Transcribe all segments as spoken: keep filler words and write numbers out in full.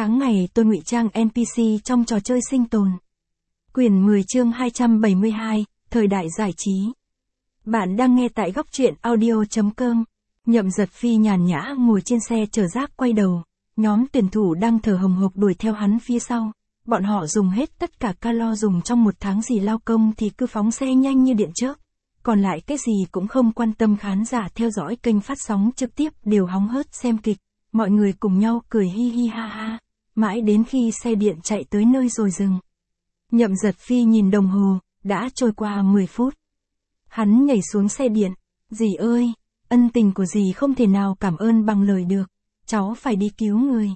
Tháng ngày tôi ngụy trang en pê xê trong trò chơi sinh tồn. Quyển mười chương hai trăm bảy mươi hai, thời đại giải trí. Bạn đang nghe tại góc truyện audio chấm com. Nhậm Giật Phi nhàn nhã ngồi trên xe chở rác quay đầu, nhóm tuyển thủ đang thở hồng hộc đuổi theo hắn phía sau. Bọn họ dùng hết tất cả calo dùng trong một tháng gì lao công thì cứ phóng xe nhanh như điện chớp. Còn lại cái gì cũng không quan tâm, khán giả theo dõi kênh phát sóng trực tiếp đều hóng hớt xem kịch. Mọi người cùng nhau cười hi hi ha ha, mãi đến khi xe điện chạy tới nơi rồi dừng. Nhậm Giật Phi nhìn đồng hồ, đã trôi qua mười phút. Hắn nhảy xuống xe điện, dì ơi, ân tình của dì không thể nào cảm ơn bằng lời được, cháu phải đi cứu người.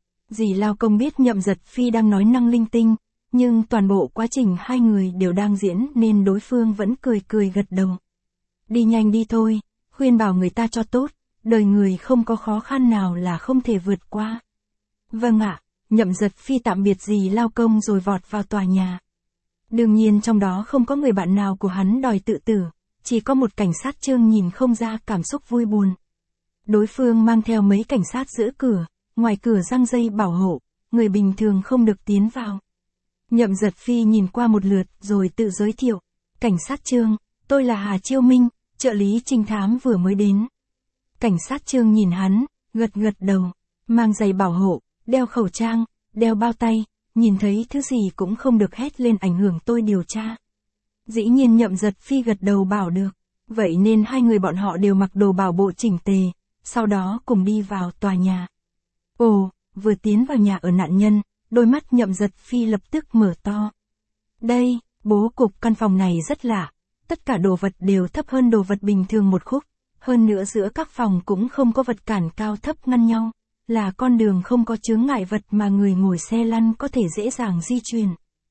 Dì lao công biết Nhậm Giật Phi đang nói năng linh tinh, nhưng toàn bộ quá trình hai người đều đang diễn nên đối phương vẫn cười cười gật đầu. Đi nhanh đi thôi, khuyên bảo người ta cho tốt. Đời người không có khó khăn nào là không thể vượt qua. Vâng ạ, Nhậm Giật Phi tạm biệt dì lao công rồi vọt vào tòa nhà. Đương nhiên trong đó không có người bạn nào của hắn đòi tự tử, chỉ có một cảnh sát Trương nhìn không ra cảm xúc vui buồn. Đối phương mang theo mấy cảnh sát giữ cửa, ngoài cửa giăng dây bảo hộ, người bình thường không được tiến vào. Nhậm Giật Phi nhìn qua một lượt rồi tự giới thiệu, cảnh sát Trương, tôi là Hà Chiêu Minh, trợ lý trinh thám vừa mới đến. Cảnh sát Trương nhìn hắn, gật gật đầu, mang giày bảo hộ, đeo khẩu trang, đeo bao tay, nhìn thấy thứ gì cũng không được hét lên ảnh hưởng tôi điều tra. Dĩ nhiên Nhậm Giật Phi gật đầu bảo được, vậy nên hai người bọn họ đều mặc đồ bảo bộ chỉnh tề, sau đó cùng đi vào tòa nhà. Ồ, vừa tiến vào nhà ở nạn nhân, đôi mắt Nhậm Giật Phi lập tức mở to. Đây, bố cục căn phòng này rất lạ, tất cả đồ vật đều thấp hơn đồ vật bình thường một khúc. Hơn nữa giữa các phòng cũng không có vật cản cao thấp ngăn nhau, là con đường không có chướng ngại vật mà người ngồi xe lăn có thể dễ dàng di chuyển.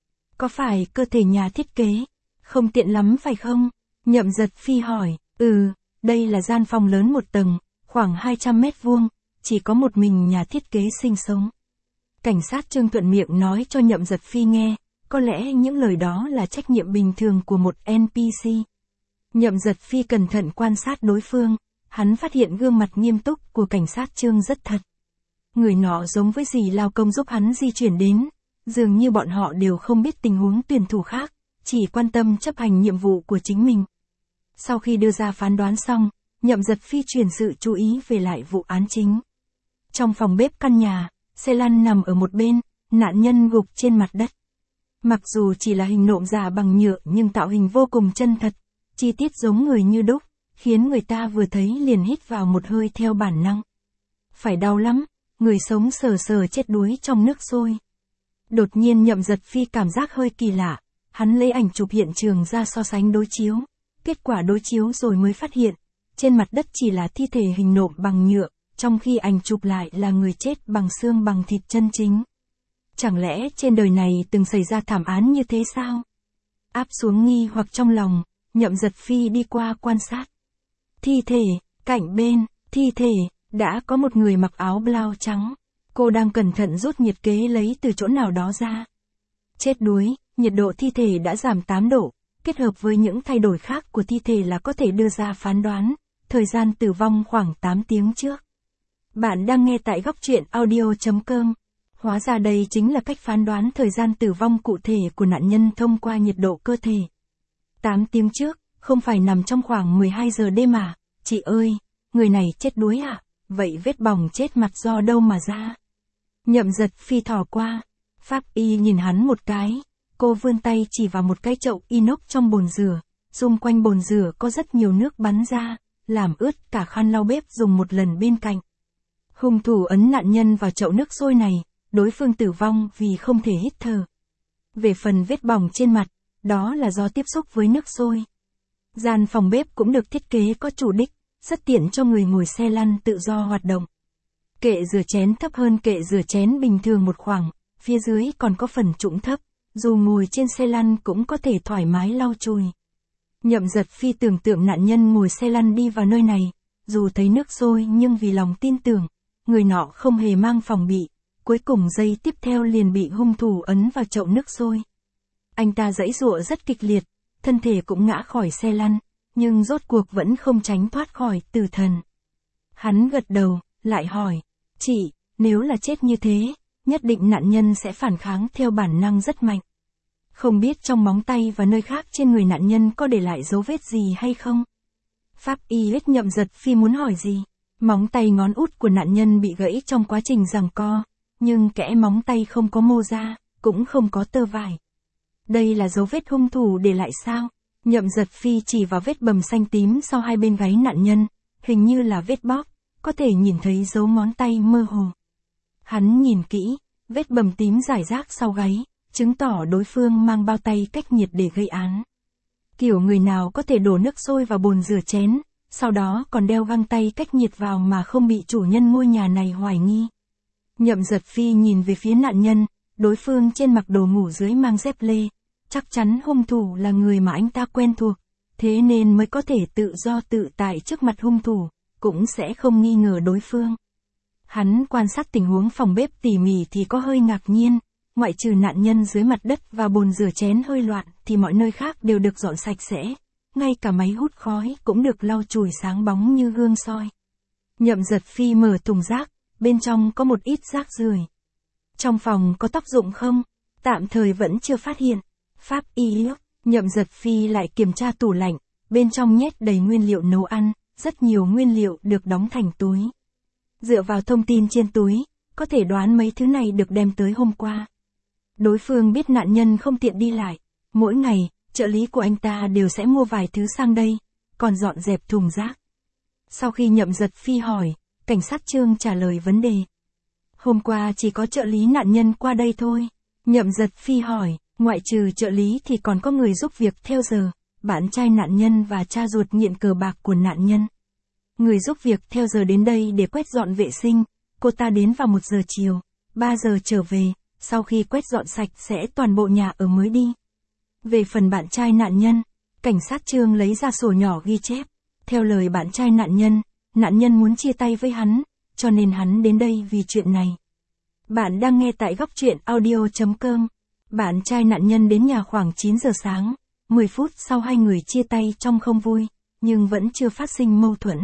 Có phải cơ thể nhà thiết kế không tiện lắm phải không? Nhậm Giật Phi hỏi. Ừ, đây là gian phòng lớn một tầng, khoảng hai trăm mét vuông, chỉ có một mình nhà thiết kế sinh sống. Cảnh sát Trương thuận miệng nói cho Nhậm Giật Phi nghe, có lẽ những lời đó là trách nhiệm bình thường của một en pê xê. Nhậm Giật Phi cẩn thận quan sát đối phương, hắn phát hiện gương mặt nghiêm túc của cảnh sát Trương rất thật. Người nọ giống với dì lao công giúp hắn di chuyển đến, dường như bọn họ đều không biết tình huống tuyển thủ khác, chỉ quan tâm chấp hành nhiệm vụ của chính mình. Sau khi đưa ra phán đoán xong, Nhậm Giật Phi chuyển sự chú ý về lại vụ án chính. Trong phòng bếp căn nhà, xe lăn nằm ở một bên, nạn nhân gục trên mặt đất. Mặc dù chỉ là hình nộm giả bằng nhựa nhưng tạo hình vô cùng chân thật. Chi tiết giống người như đúc, khiến người ta vừa thấy liền hít vào một hơi theo bản năng. Phải đau lắm, người sống sờ sờ chết đuối trong nước sôi. Đột nhiên Nhậm Giật Phi cảm giác hơi kỳ lạ, hắn lấy ảnh chụp hiện trường ra so sánh đối chiếu. Kết quả đối chiếu rồi mới phát hiện, trên mặt đất chỉ là thi thể hình nộm bằng nhựa, trong khi ảnh chụp lại là người chết bằng xương bằng thịt chân chính. Chẳng lẽ trên đời này từng xảy ra thảm án như thế sao? Áp xuống nghi hoặc trong lòng, Nhậm Giật Phi đi qua quan sát. Thi thể, cạnh bên, thi thể, đã có một người mặc áo blau trắng. Cô đang cẩn thận rút nhiệt kế lấy từ chỗ nào đó ra. Chết đuối, nhiệt độ thi thể đã giảm tám độ, kết hợp với những thay đổi khác của thi thể là có thể đưa ra phán đoán, thời gian tử vong khoảng tám tiếng trước. Bạn đang nghe tại góc truyện audio chấm com. Hóa ra đây chính là cách phán đoán thời gian tử vong cụ thể của nạn nhân thông qua nhiệt độ cơ thể. tám tiếng trước, không phải nằm trong khoảng mười hai giờ đêm à? Chị ơi, người này chết đuối à? Vậy vết bỏng chết mặt do đâu mà ra? Nhậm Giật Phi thò qua, pháp y nhìn hắn một cái, cô vươn tay chỉ vào một cái chậu inox trong bồn rửa, xung quanh bồn rửa có rất nhiều nước bắn ra, làm ướt cả khăn lau bếp dùng một lần bên cạnh. Hung thủ ấn nạn nhân vào chậu nước sôi này, đối phương tử vong vì không thể hít thở. Về phần vết bỏng trên mặt, đó là do tiếp xúc với nước sôi. Gian phòng bếp cũng được thiết kế có chủ đích, rất tiện cho người ngồi xe lăn tự do hoạt động. Kệ rửa chén thấp hơn kệ rửa chén bình thường một khoảng, phía dưới còn có phần trũng thấp, dù ngồi trên xe lăn cũng có thể thoải mái lau chùi. Nhậm Giật Phi tưởng tượng nạn nhân ngồi xe lăn đi vào nơi này, dù thấy nước sôi nhưng vì lòng tin tưởng, người nọ không hề mang phòng bị, cuối cùng giây tiếp theo liền bị hung thủ ấn vào chậu nước sôi. Anh ta giãy giụa rất kịch liệt, thân thể cũng ngã khỏi xe lăn, nhưng rốt cuộc vẫn không tránh thoát khỏi tử thần. Hắn gật đầu, lại hỏi, chị, nếu là chết như thế, nhất định nạn nhân sẽ phản kháng theo bản năng rất mạnh. Không biết trong móng tay và nơi khác trên người nạn nhân có để lại dấu vết gì hay không? Pháp y hết Nhậm Giật Phi muốn hỏi gì? Móng tay ngón út của nạn nhân bị gãy trong quá trình giằng co, nhưng kẽ móng tay không có mô ra, cũng không có tơ vải. Đây là dấu vết hung thủ để lại sao? Nhậm Giật Phi chỉ vào vết bầm xanh tím sau hai bên gáy nạn nhân, hình như là vết bóp, có thể nhìn thấy dấu ngón tay mơ hồ. Hắn nhìn kỹ, vết bầm tím rải rác sau gáy, chứng tỏ đối phương mang bao tay cách nhiệt để gây án. Kiểu người nào có thể đổ nước sôi vào bồn rửa chén, sau đó còn đeo găng tay cách nhiệt vào mà không bị chủ nhân ngôi nhà này hoài nghi. Nhậm Giật Phi nhìn về phía nạn nhân, đối phương trên mặc đồ ngủ dưới mang dép lê, chắc chắn hung thủ là người mà anh ta quen thuộc, thế nên mới có thể tự do tự tại trước mặt hung thủ, cũng sẽ không nghi ngờ đối phương. Hắn quan sát tình huống phòng bếp tỉ mỉ thì có hơi ngạc nhiên, ngoại trừ nạn nhân dưới mặt đất và bồn rửa chén hơi loạn thì mọi nơi khác đều được dọn sạch sẽ, ngay cả máy hút khói cũng được lau chùi sáng bóng như gương soi. Nhậm Giật Phi mở thùng rác, bên trong có một ít rác rưởi. Trong phòng có tóc rụng không? Tạm thời vẫn chưa phát hiện. Pháp y lúc, Nhậm Giật Phi lại kiểm tra tủ lạnh, bên trong nhét đầy nguyên liệu nấu ăn, rất nhiều nguyên liệu được đóng thành túi. Dựa vào thông tin trên túi, có thể đoán mấy thứ này được đem tới hôm qua. Đối phương biết nạn nhân không tiện đi lại, mỗi ngày, trợ lý của anh ta đều sẽ mua vài thứ sang đây, còn dọn dẹp thùng rác. Sau khi Nhậm Giật Phi hỏi, cảnh sát Trương trả lời vấn đề. Hôm qua chỉ có trợ lý nạn nhân qua đây thôi. Nhậm Giật Phi hỏi, ngoại trừ trợ lý thì còn có người giúp việc theo giờ, bạn trai nạn nhân và cha ruột nghiện cờ bạc của nạn nhân. Người giúp việc theo giờ đến đây để quét dọn vệ sinh, cô ta đến vào một giờ chiều, ba giờ trở về, sau khi quét dọn sạch sẽ toàn bộ nhà ở mới đi. Về phần bạn trai nạn nhân, cảnh sát Trương lấy ra sổ nhỏ ghi chép. Theo lời bạn trai nạn nhân, nạn nhân muốn chia tay với hắn, cho nên hắn đến đây vì chuyện này. Bạn đang nghe tại góc truyện audio chấm com. Bạn trai nạn nhân đến nhà khoảng chín giờ sáng, mười phút sau hai người chia tay trong không vui, nhưng vẫn chưa phát sinh mâu thuẫn.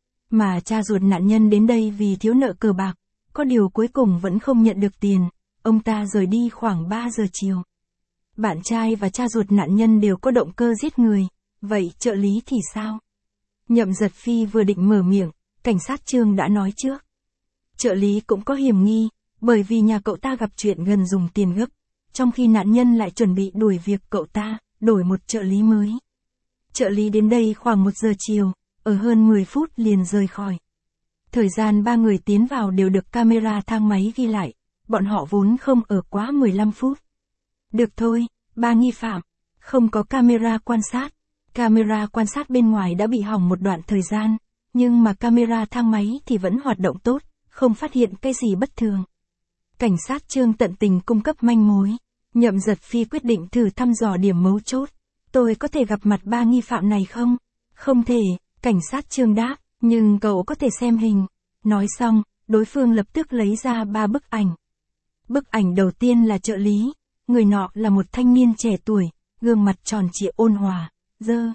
Mà cha ruột nạn nhân đến đây vì thiếu nợ cờ bạc, có điều cuối cùng vẫn không nhận được tiền, ông ta rời đi khoảng ba giờ chiều. Bạn trai và cha ruột nạn nhân đều có động cơ giết người, vậy trợ lý thì sao? Nhậm Giật Phi vừa định mở miệng, cảnh sát Trương đã nói trước. Trợ lý cũng có hiểm nghi, bởi vì nhà cậu ta gặp chuyện gần dùng tiền gấp, trong khi nạn nhân lại chuẩn bị đuổi việc cậu ta, đổi một trợ lý mới. Trợ lý đến đây khoảng một giờ chiều, ở hơn mười phút liền rời khỏi. Thời gian ba người tiến vào đều được camera thang máy ghi lại, bọn họ vốn không ở quá mười lăm phút. Được thôi, ba nghi phạm, không có camera quan sát. Camera quan sát bên ngoài đã bị hỏng một đoạn thời gian, nhưng mà camera thang máy thì vẫn hoạt động tốt, không phát hiện cái gì bất thường. Cảnh sát Trương tận tình cung cấp manh mối. Nhậm Giật Phi quyết định thử thăm dò điểm mấu chốt. Tôi có thể gặp mặt ba nghi phạm này không? Không thể, cảnh sát Trương đáp, nhưng cậu có thể xem hình. Nói xong, đối phương lập tức lấy ra ba bức ảnh. Bức ảnh đầu tiên là trợ lý. Người nọ là một thanh niên trẻ tuổi, gương mặt tròn trịa ôn hòa, dơ.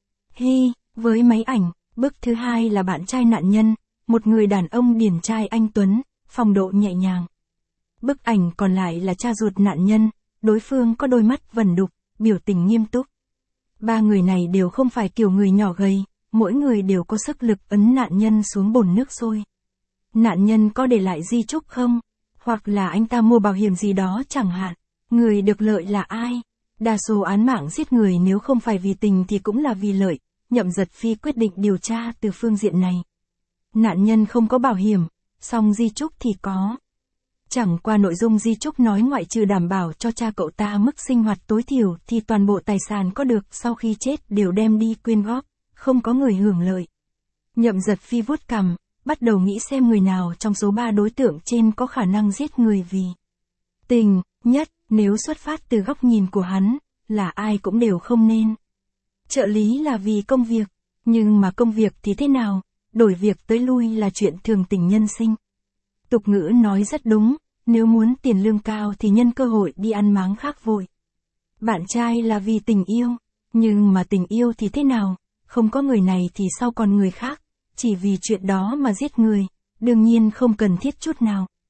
Hi, với máy ảnh. Bức thứ hai là bạn trai nạn nhân, một người đàn ông điển trai anh tuấn, phong độ nhẹ nhàng. Bức ảnh còn lại là cha ruột nạn nhân, đối phương có đôi mắt vẩn đục, biểu tình nghiêm túc. Ba người này đều không phải kiểu người nhỏ gầy, mỗi người đều có sức lực ấn nạn nhân xuống bồn nước sôi. Nạn nhân có để lại di chúc không? Hoặc là anh ta mua bảo hiểm gì đó chẳng hạn. Người được lợi là ai? Đa số án mạng giết người nếu không phải vì tình thì cũng là vì lợi. Nhậm Giật Phi quyết định điều tra từ phương diện này. Nạn nhân không có bảo hiểm, song di chúc thì có. Chẳng qua nội dung di chúc nói ngoại trừ đảm bảo cho cha cậu ta mức sinh hoạt tối thiểu thì toàn bộ tài sản có được sau khi chết đều đem đi quyên góp, không có người hưởng lợi. Nhậm Giật Phi vuốt cằm, bắt đầu nghĩ xem người nào trong số ba đối tượng trên có khả năng giết người vì tình, nhất, nếu xuất phát từ góc nhìn của hắn, là ai cũng đều không nên. Trợ lý là vì công việc, nhưng mà công việc thì thế nào, đổi việc tới lui là chuyện thường tình nhân sinh. Tục ngữ nói rất đúng, nếu muốn tiền lương cao thì nhân cơ hội đi ăn máng khác vội. Bạn trai là vì tình yêu, nhưng mà tình yêu thì thế nào, không có người này thì sau còn người khác, chỉ vì chuyện đó mà giết người, đương nhiên không cần thiết chút nào.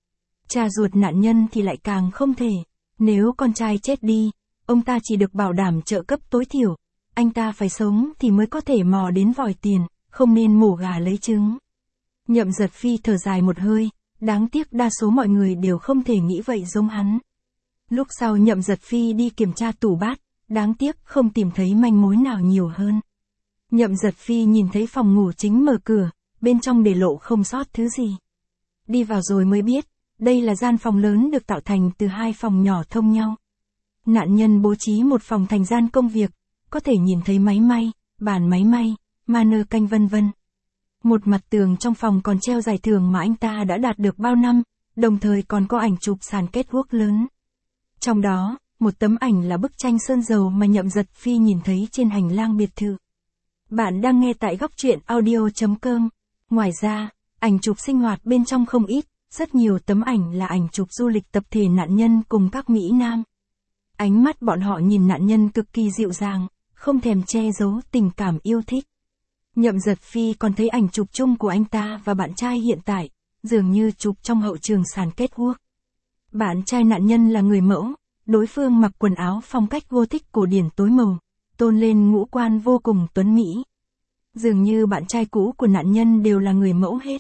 Cha ruột nạn nhân thì lại càng không thể. Nếu con trai chết đi, ông ta chỉ được bảo đảm trợ cấp tối thiểu. Anh ta phải sống thì mới có thể mò đến vòi tiền, không nên mổ gà lấy trứng. Nhậm Giật Phi thở dài một hơi, đáng tiếc đa số mọi người đều không thể nghĩ vậy giống hắn. Lúc sau Nhậm Giật Phi đi kiểm tra tủ bát, đáng tiếc không tìm thấy manh mối nào nhiều hơn. Nhậm Giật Phi nhìn thấy phòng ngủ chính mở cửa, bên trong để lộ không sót thứ gì. Đi vào rồi mới biết, đây là gian phòng lớn được tạo thành từ hai phòng nhỏ thông nhau. Nạn nhân bố trí một phòng thành gian công việc, có thể nhìn thấy máy may, bàn máy may, manơ canh vân vân. Một mặt tường trong phòng còn treo giải thưởng mà anh ta đã đạt được bao năm, đồng thời còn có ảnh chụp sàn kết quốc lớn. Trong đó, một tấm ảnh là bức tranh sơn dầu mà Nhậm Giật Phi nhìn thấy trên hành lang biệt thự. Bạn đang nghe tại góc truyện audio chấm com. Ngoài ra, ảnh chụp sinh hoạt bên trong không ít, rất nhiều tấm ảnh là ảnh chụp du lịch tập thể nạn nhân cùng các mỹ nam. Ánh mắt bọn họ nhìn nạn nhân cực kỳ dịu dàng, không thèm che giấu tình cảm yêu thích. Nhậm Giật Phi còn thấy ảnh chụp chung của anh ta và bạn trai hiện tại, dường như chụp trong hậu trường sàn kết quốc. Bạn trai nạn nhân là người mẫu, đối phương mặc quần áo phong cách Gothic cổ điển tối màu, tôn lên ngũ quan vô cùng tuấn mỹ. Dường như bạn trai cũ của nạn nhân đều là người mẫu hết.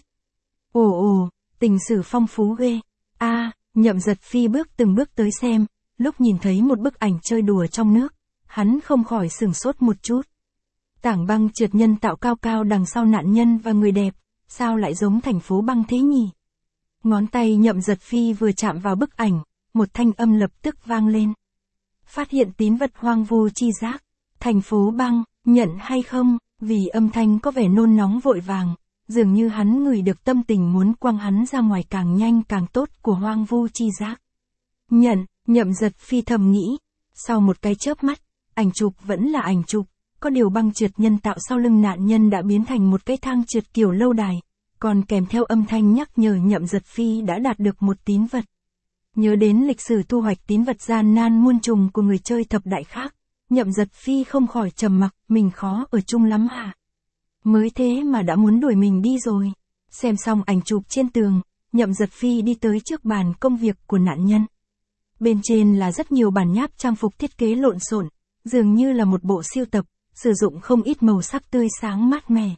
Ồ ồ, tình sử phong phú ghê. A, à, Nhậm Giật Phi bước từng bước tới xem, lúc nhìn thấy một bức ảnh chơi đùa trong nước, hắn không khỏi sửng sốt một chút. Tảng băng trượt nhân tạo cao cao đằng sau nạn nhân và người đẹp, sao lại giống thành phố băng thế nhỉ? Ngón tay Nhậm Giật Phi vừa chạm vào bức ảnh, một thanh âm lập tức vang lên. Phát hiện tín vật hoang vu chi giác, thành phố băng, nhận hay không? Vì âm thanh có vẻ nôn nóng vội vàng, dường như hắn ngửi được tâm tình muốn quăng hắn ra ngoài càng nhanh càng tốt của hoang vu chi giác. Nhận, Nhậm Giật Phi thầm nghĩ. Sau một cái chớp mắt, ảnh chụp vẫn là ảnh chụp, có điều băng trượt nhân tạo sau lưng nạn nhân đã biến thành một cái thang trượt kiểu lâu đài, còn kèm theo âm thanh nhắc nhở Nhậm Giật Phi đã đạt được một tín vật. Nhớ đến lịch sử thu hoạch tín vật gian nan muôn trùng của người chơi thập đại khác, Nhậm Giật Phi không khỏi trầm mặc, mình khó ở chung lắm hả? Mới thế mà đã muốn đuổi mình đi rồi. Xem xong ảnh chụp trên tường, Nhậm Giật Phi đi tới trước bàn công việc của nạn nhân. Bên trên là rất nhiều bản nháp trang phục thiết kế lộn xộn, dường như là một bộ sưu tập, sử dụng không ít màu sắc tươi sáng mát mẻ.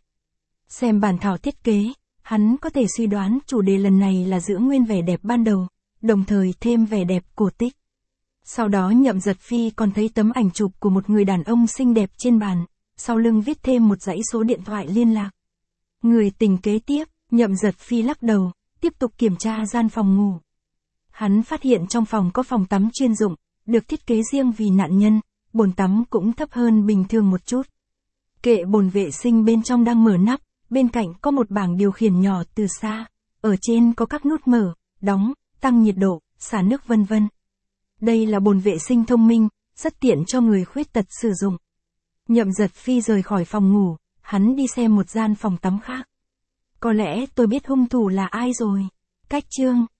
Xem bản thảo thiết kế, hắn có thể suy đoán chủ đề lần này là giữ nguyên vẻ đẹp ban đầu, đồng thời thêm vẻ đẹp cổ tích. Sau đó Nhậm Giật Phi còn thấy tấm ảnh chụp của một người đàn ông xinh đẹp trên bàn, sau lưng viết thêm một dãy số điện thoại liên lạc. Người tình kế tiếp, Nhậm Giật Phi lắc đầu, tiếp tục kiểm tra gian phòng ngủ. Hắn phát hiện trong phòng có phòng tắm chuyên dụng, được thiết kế riêng vì nạn nhân, bồn tắm cũng thấp hơn bình thường một chút. Kệ bồn vệ sinh bên trong đang mở nắp, bên cạnh có một bảng điều khiển nhỏ từ xa, ở trên có các nút mở, đóng, tăng nhiệt độ, xả nước vân vân. Đây là bồn vệ sinh thông minh, rất tiện cho người khuyết tật sử dụng. Nhậm Giật Phi rời khỏi phòng ngủ, hắn đi xem một gian phòng tắm khác. Có lẽ tôi biết hung thủ là ai rồi. Cách chương